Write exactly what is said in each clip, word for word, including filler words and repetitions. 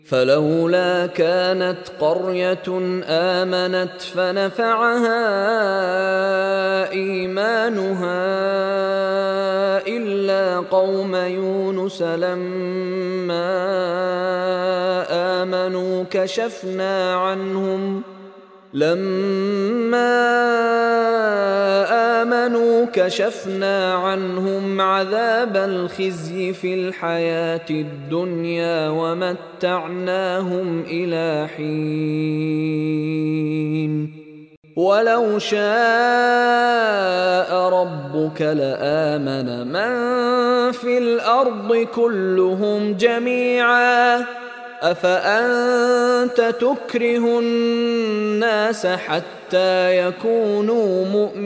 فلولا كانت قرية آمنت فنفعها إيمانها إلا قوم يونس لما آمنوا كشفنا عنهم لما آمنوا كشفنا عنهم عذاب الخزي في الحياة الدنيا ومتعناهم إلى حين ولو شاء ربك لآمن من في الأرض كلهم جميعا أفأنت تكره الناس حتى يكونوا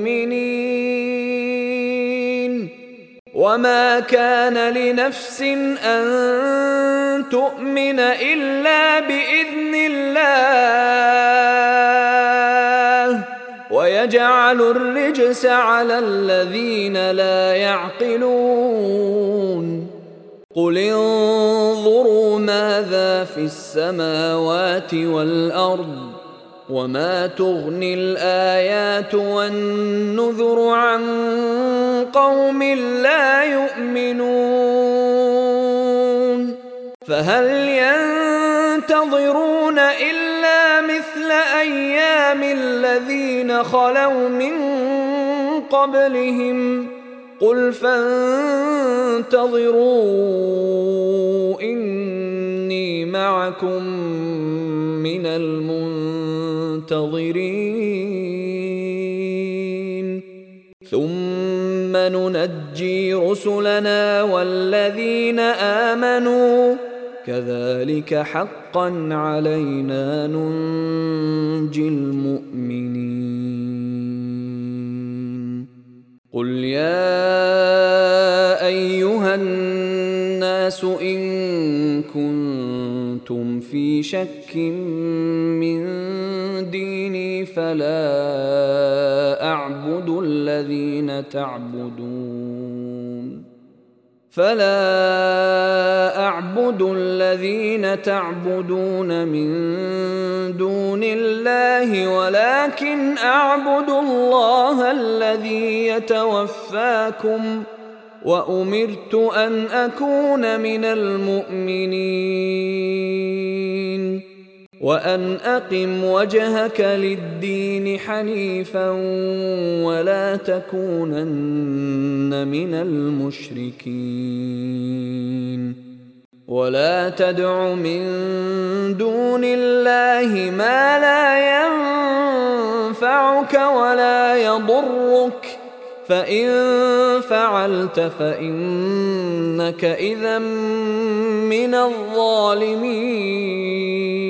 مؤمنين وما كان لنفس أن تؤمن إلا بإذن الله ويجعل الرجس على الذين لا يعقلون قل انظروا ماذا في السماوات والأرض وما تغني الآيات والنذر عن قوم لا يؤمنون فهل ينتظرون إلا مثل أيام الذين خلوا من قبلهم قل فانتظروا إني معكم من المنتظرين ثم ننجي رسلنا والذين آمنوا كذلك حقا علينا ننجي المؤمنين قل يا أيها الناس إن كنتم في شك من ديني فلا أعبد الذين تعبدون فلا أعبد الذين تعبدون من دون الله ولكن أعبد الله الذي يتوفاكم وأمرت أن أكون من المؤمنين وأن أقم وجهك للدين حنيفا ولا تكونن من المشركين ولا تدع من دون الله ما لا ينفعك ولا يضرك فإن فعلت فإنك إذا من الظالمين